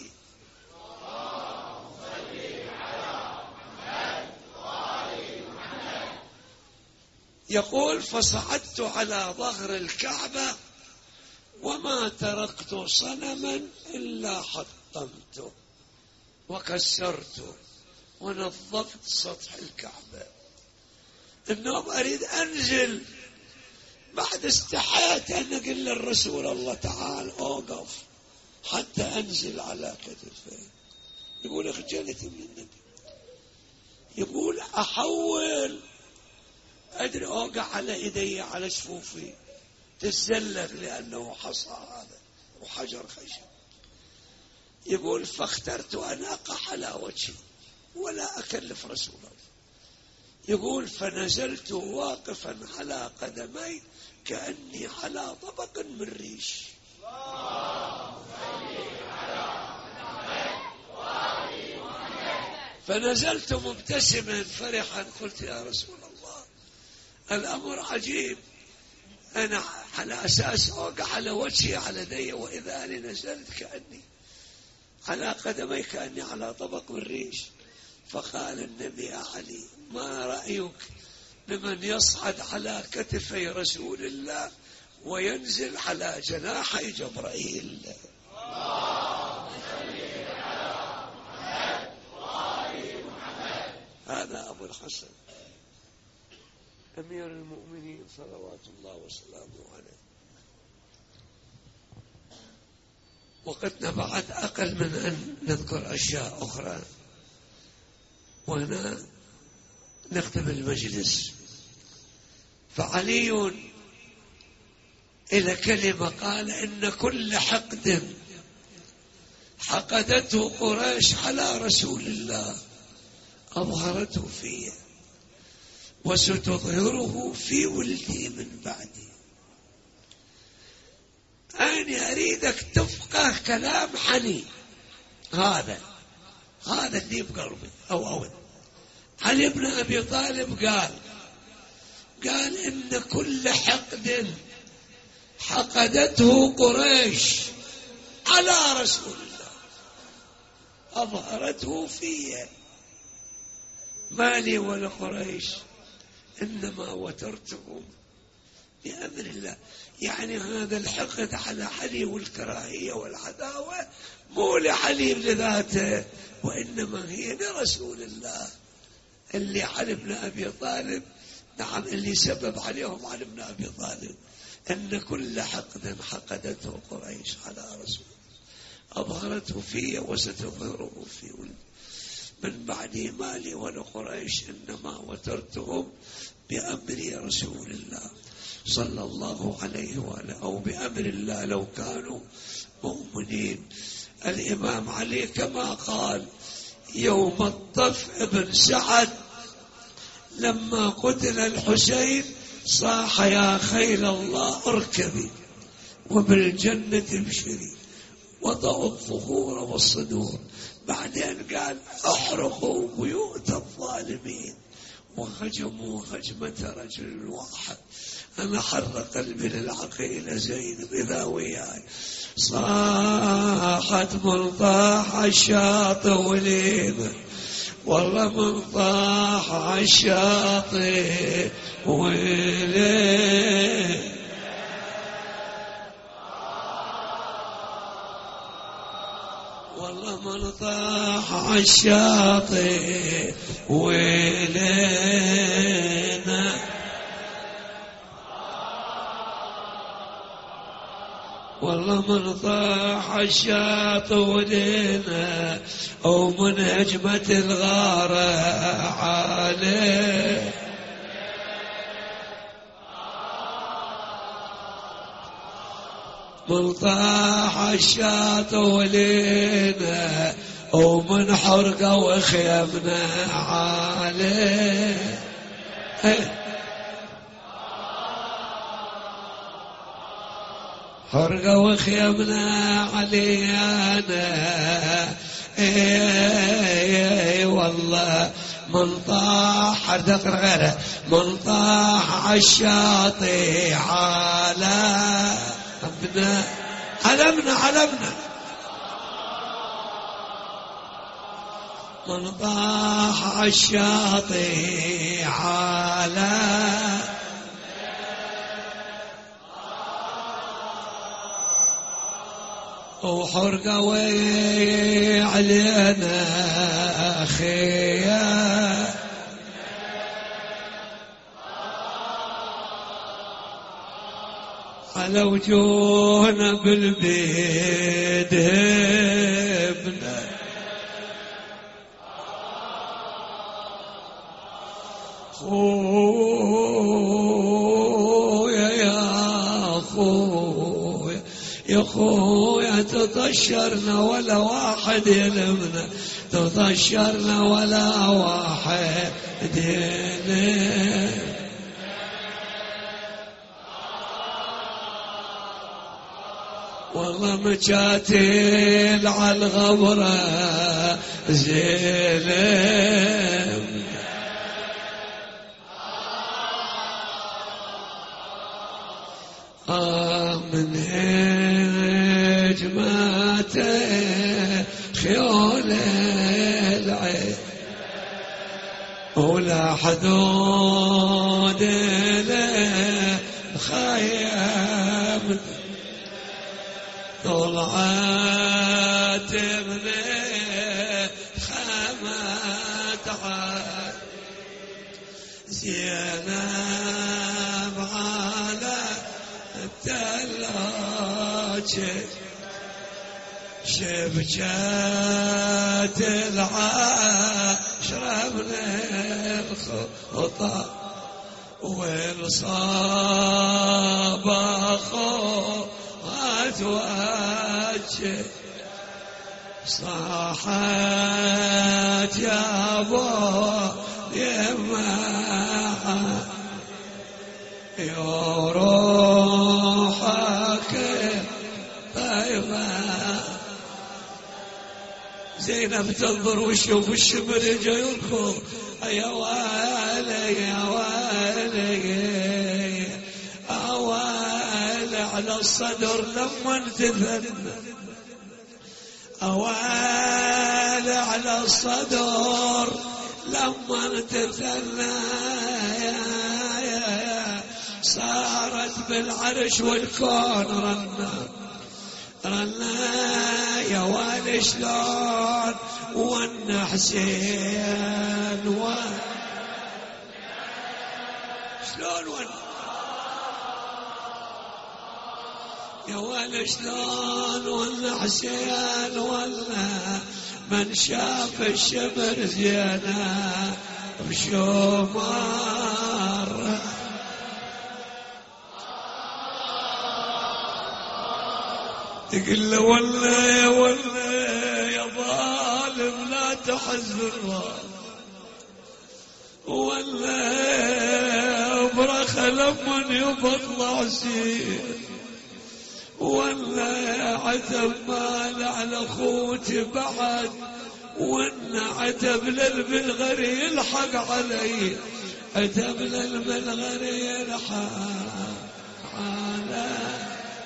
يقول فصعدت على ظهر الكعبة وما تركت صنما إلا حطمته وكسرته ونظفت سطح الكعبة. النوم أريد أنزل، بعد استحيت أن أقول للرسول الله تعال أوقف حتى أنزل على كتفه. يقول خجلت من النبي. يقول أحول أدري أوقع على إيدي على شفوفي تتزلق لأنه حصى هذا وحجر خشب. يقول فاخترت أن أقع على وجهي ولا أكلف رسول الله. يقول فنزلت واقفا على قدمي كأني على طبق من ريش. فنزلت مبتسما فرحا قلت يا رسول الله الأمر عجيب، أنا على أساس أوقع على وجهي على يدي، وإذا أنا نزلت كأني على قدمي كأني على طبق من ريش. فقال النبي يا علي ما رأيك بمن يصعد على كتفي رسول الله وينزل على جناحي جبرائيل؟ هذا أبو الحسن أمير المؤمنين صلوات الله وسلامه عليه. وقتنا بعد أقل من أن نذكر أشياء أخرى، وهنا نختم المجلس. فعلي إلى كلمة قال إن كل حقد حقدته قريش على رسول الله أظهرته فيه وستظهره في ولدي من بعدي. أنا أريدك تفقه كلام علي، هذا هذا اللي بقلبي أو أود. علي بن أبي طالب قال قال إن كل حقد حقدته قريش على رسول الله أظهرته فيه، ما لي ولا قريش إنما وترتهم بأمر الله. يعني هذا الحقد على علي والكراهية والعداوة مو لعلي لذاته، وإنما هي لرسول الله اللي علي بن أبي طالب، نعم اللي سبب عليهم علي بن أبي طالب. أن كل حقد حقدته قريش على رسول أظهرته فيه وستظهره في ولد من بعده، مالي ولا قريش إنما وترتهم بأمر رسول الله صلى الله عليه وآله، أو بأمر الله لو كانوا مؤمنين. الإمام علي كما قال يوم الطف ابن سعد لما قتل الحسين صاح يا خيل الله اركبي وبالجنة ابشري وضعوا الظهور والصدور. بعدين قال احرقوا بيوت الظالمين وهجموا هجمة رجل واحد. أنا حر قلبي للعقيلة زينب إذا وياي صاحت من طاح الشاطئ وليمة، والله من طاح الشاطئ وليمة، والله من طاح الشاطئ ولينا، والله من طاح الشاطئ ولينا، أو من هجمة الغارة عليه. من طاح الشاطئ ولينا، أو من حرقة وخيمنا عليه. حرقة وخيمنا علينا، اي والله من طاح ذكر غيره، من طاح الشاطئ على ابنا علمنا علمنا، من طاح الشاطئ على وحرقة وي علينا خيا، على وجوهنا بالبيد هبنا، خويا يا خويا يا خويا تطشرنا ولا واحد يلمنا، تطشرنا ولا واحد يلمنا، والله مجاتل على الغبرة زلم، آه من هجماته خيول العين، ولا حدود له خيم طلعت من خمت عاد زينب على التلاجة شبكات العاشرة من الخطى والصاب أخوات وجه صاحت يا ابو يما يا روحك طيبة زينب تنظر وشوف الشمر جاي يركض يا والي يا والي أوالي على الصدر لما تذنب أوالي على الصدر لما تثنى صارت بالعرش والكون رنا رنا يا والي شلون وانا حسين وان شلون وانا يا والي شلون وانا حسين وانا من شاف الشمر زينة بشمار تقول له ولا يا ولا يا ظالم لا تحزن ولا برخة لمن يبطلع سير ولا عتب مال على خوتي بعد وان عتب للبلغر يلحق علي عتب للبلغر يلحق علي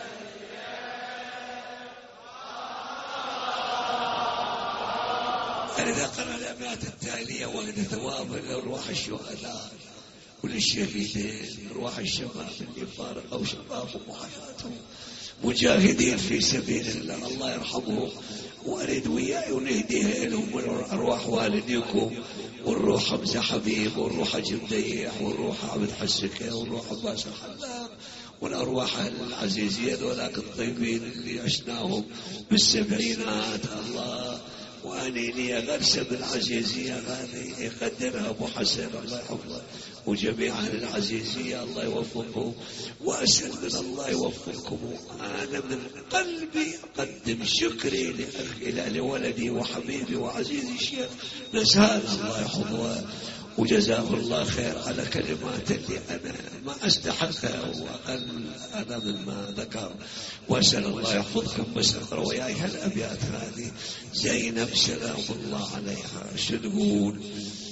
إذا قرأ الأبيات التالية وجد ثواب لأرواح الشهداء وللشهيدين أرواح الشباب اللي فارقوا شبابهم وحياتهم مجاهدين في سبيل الله الله يرحمهم وأريد وياي ونهديها لهم أرواح والديكم والروح حمزة حبيب والروح جمديح والروح عبد حسكة والروح عباس الحلام والأرواح العزيزين ذولاك الطيبين اللي عشناهم بالسبعينات الله وأني لي غرسة بالعزيزية هذه يقدرها أبو حسن الله يحفظه وجميعا العزيزية الله يوفقهم وأسأل من الله يوفقكم أنا من قلبي أقدم شكري إلى لولدي وحبيبي وعزيزي الشيخ نزهان الله يحفظه وجزاه الله خير على كلمات اللي أنا ما أستحقها وأقل أنا مما ذكر وأسأل الله يحفظكم بس أقرأ وياي هالأبيات هذه زينب سلام الله عليها شو تقول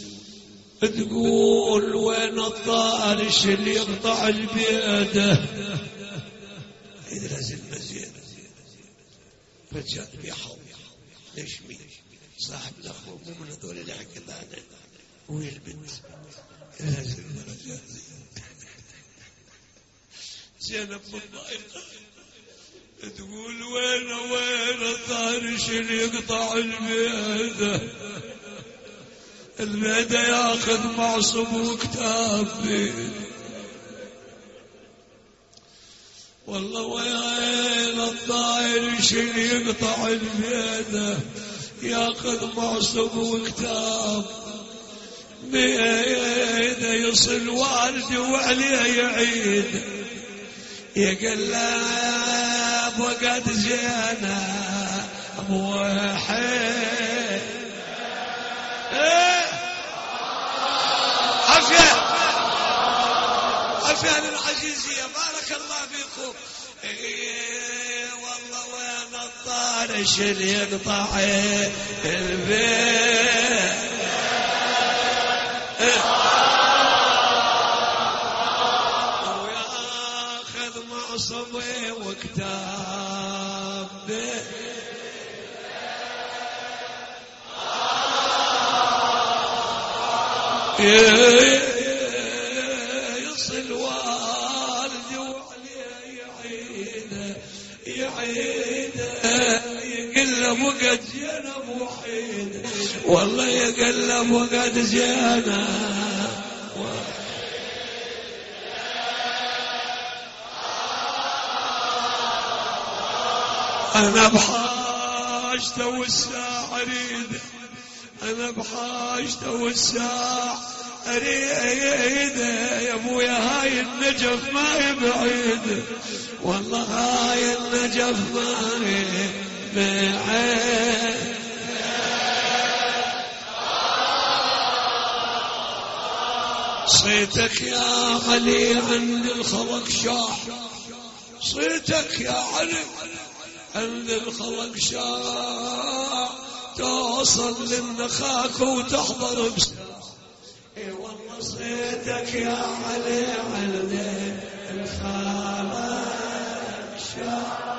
تقول وين الطارش اللي يقطع البيده إذا لازم مزيد رجال بيحو ليش مين صاحب الأخوة مو من هذول اللي حكي هذا وين البنت لازم رجال زينب مضايقة تقول وين وين الطارش اللي يقطع البيده البيده ياخذ معصب وكتاب والله وين الطارش اللي يقطع البيده ياخذ معصب وكتاب بيده يصل والدي وعليه يعيد يقلب وقد زينة موحد عافية عافية للعزيزية بارك الله فيكم ايه والله وين الطارش اللي يقطع البيت وياخذ معصبي وكتاب يصل والدي وعليه يعيده يعيده يقلب وقد زينب وحيده والله يقلب وقد زينب أنا بحاجته والساعة أريده أنا بحاجته والساعة أريده يا أبويا هاي النجف ما يبعيده والله هاي النجف ما يبعيده صيتك يا علي عند الخلق شاح صيتك يا علي عند الخلق شاع توصل للنخاك وتحضر بساعة اي والله صيتك يا علي عند الخلق شاع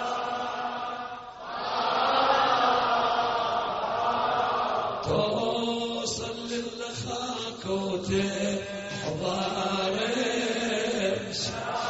توصل للنخاك وتحضر بساعة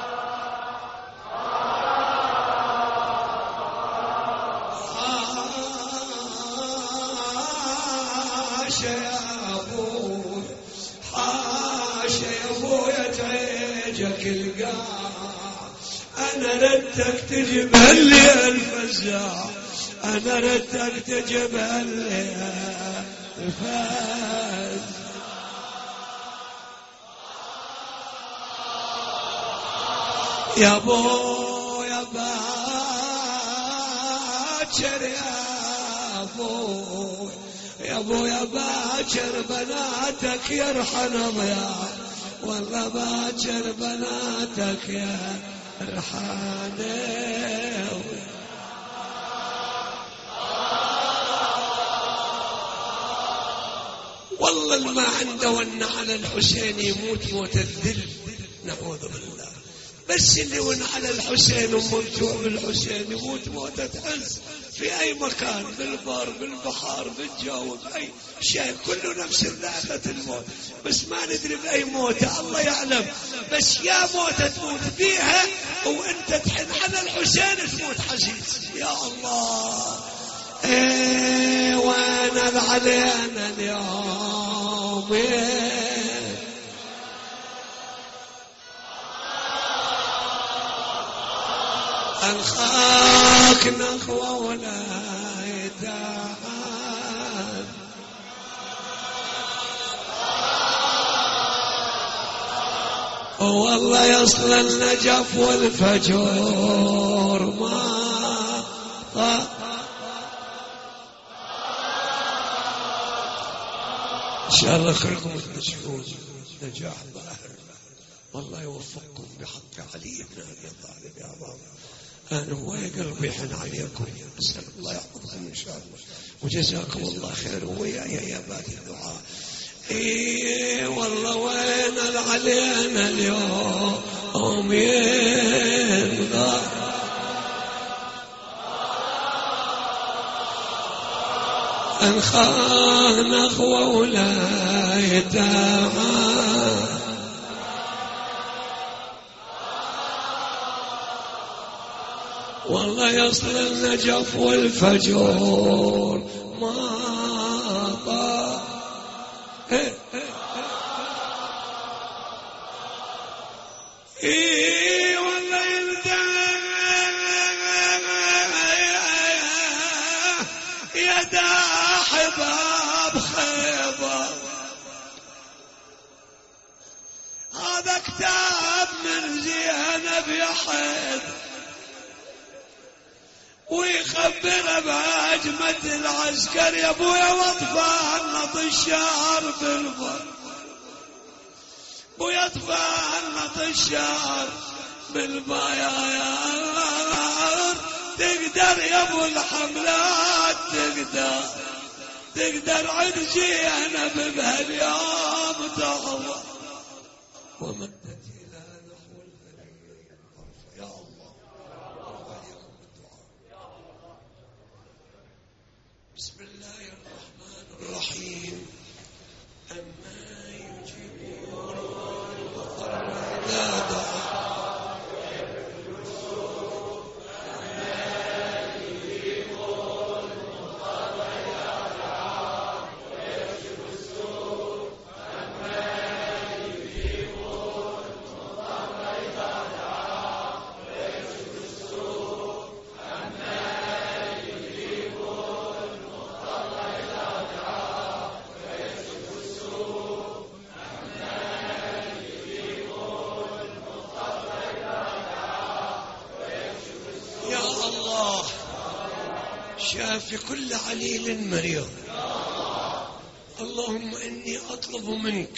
أنا ردك تجيب هاللي الفزاع أنا ردك تجيب هاللي الفزاع يا بو يا باكر يا بو يا بو يا باكر بناتك يرحن ضياع والله باكر بناتك يا رحانه والله ما عنده ون على الحسين يموت موت الذل نعوذ بالله بس اللي ون على الحسين ومرجوع بالحسين يموت موتة عز في أي مكان بالبر بالبحر بالجو بأي شيء كله نفس ذاقة الموت بس ما ندري بأي موتة الله يعلم بس يا موتة تموت فيها وانت تحن على الحسين تموت حزيز يا الله ايه وانا العلينا اليوم ايه الخاك نخوة ولا يتعاد والله يصل النجف والفجور ما إن شاء الله خيركم تنجحون نجاح ظاهر والله يوفقكم بحق علي بن أبي طالب يا بابا أنا هو قلبي يحن عليكم أسأل الله يحفظكم إن شاء الله وجزاكم الله خير وياي يا بادي الدعاء إيه والله وين العلينا اليوم يبغى الخان أخوة ولا يتعاد والله يصل النجف والفجور ما طاب ايه ايه والله يلدى يدا حباب خيبر هذا كتاب من زينب يا حيدر ويخبر بهجمة العسكر يا ابويا واطفال نط الشعر بالبر بويا اطفال نط الشعر بالبيار تقدر يا ابو الحملات تقدر تقدر عرجي انا بهاليوم تحظى ومدت الى نحو الفريق يا الله بسم الله الرحمن الرحيم أما الله شافي كل عليل مريض. اللهم إني أطلب منك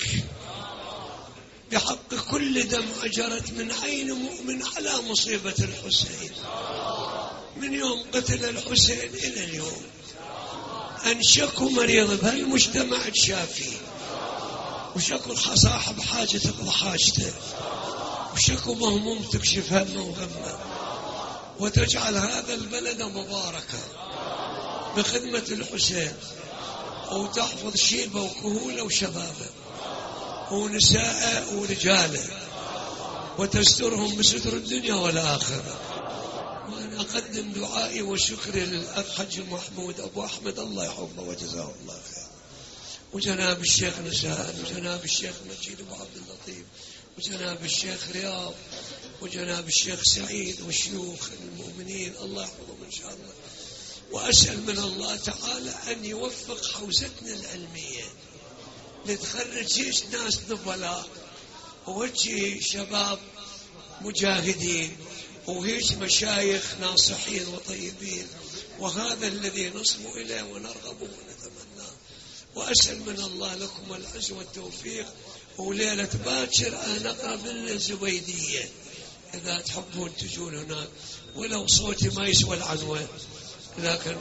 بحق كل دمعة جرت من عين مؤمن على مصيبة الحسين من يوم قتل الحسين إلى اليوم، أن شكوا مريض بهالمجتمع تشافي، وشكوا صاحب حاجة تقضى حاجته، وشكوا مهموم تكشف همه وغمه، وتجعل هذا البلد مباركا بخدمة الحسين، وتحفظ شيبه وكهوله وشبابه ونساءه ورجاله، وتسترهم بستر الدنيا والآخرة. وأنا أقدم دعائي وشكري للأخ حج محمود أبو أحمد، الله يحفظه وجزاه الله خير، وجناب الشيخ نسان، وجناب الشيخ مجيد أبو عبد اللطيف، وجناب الشيخ رياض، وجناب الشيخ سعيد، والشيوخ المؤمنين الله يحفظهم إن شاء الله. وأسأل من الله تعالى أن يوفق حوزتنا العلمية لتخرج هيش ناس نبلاء، وهيك شباب مجاهدين، وهيك مشايخ ناصحين وطيبين، وهذا الذي نصبو إليه ونرغبه ونتمناه. وأسأل من الله لكم العز والتوفيق. وليلة باكر أنا قابلنا الزبيدية، إذا تحبون تجون هناك، ولو صوتي ما يسوى العنوة، لكن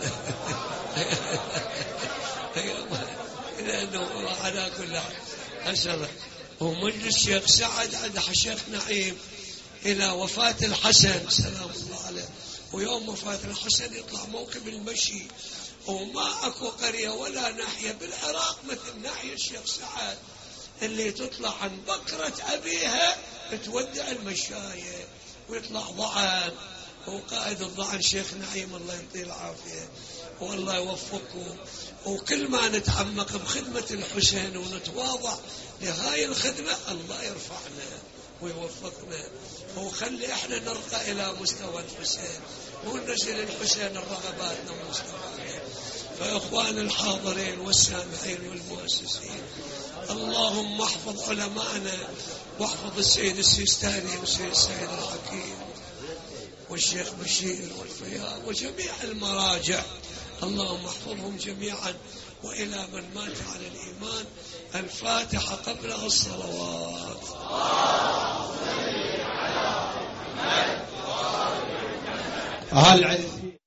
لأنه على كل حال أسأل. ومجلس الشيخ سعد عند الشيخ نعيم إلى وفاة الحسن سلام الله عليه، ويوم وفاة الحسن يطلع موكب المشي، وما أكو قرية ولا ناحية بالعراق مثل ناحية الشيخ سعد اللي تطلع عن بكرة أبيها تودع المشاية ويطلع ضعان، وقائد الضعن شيخ نعيم الله يعطيه العافية والله يوفقه. وكل ما نتعمق بخدمة الحسين ونتواضع لهاي الخدمة الله يرفعنا ويوفقنا، وخلي احنا نرقى إلى مستوى الحسين وننزل الحسين الرغباتنا ومستوانا. فإخوان الحاضرين والسامعين والمؤسسين، اللهم احفظ علماءنا واحفظ السيد السيستاني والسيد السيد الحكيم والشيخ بشير والفياض وجميع المراجع، اللهم احفظهم جميعا. وإلى من مات على الإيمان الفاتحة قبل الصلوات. على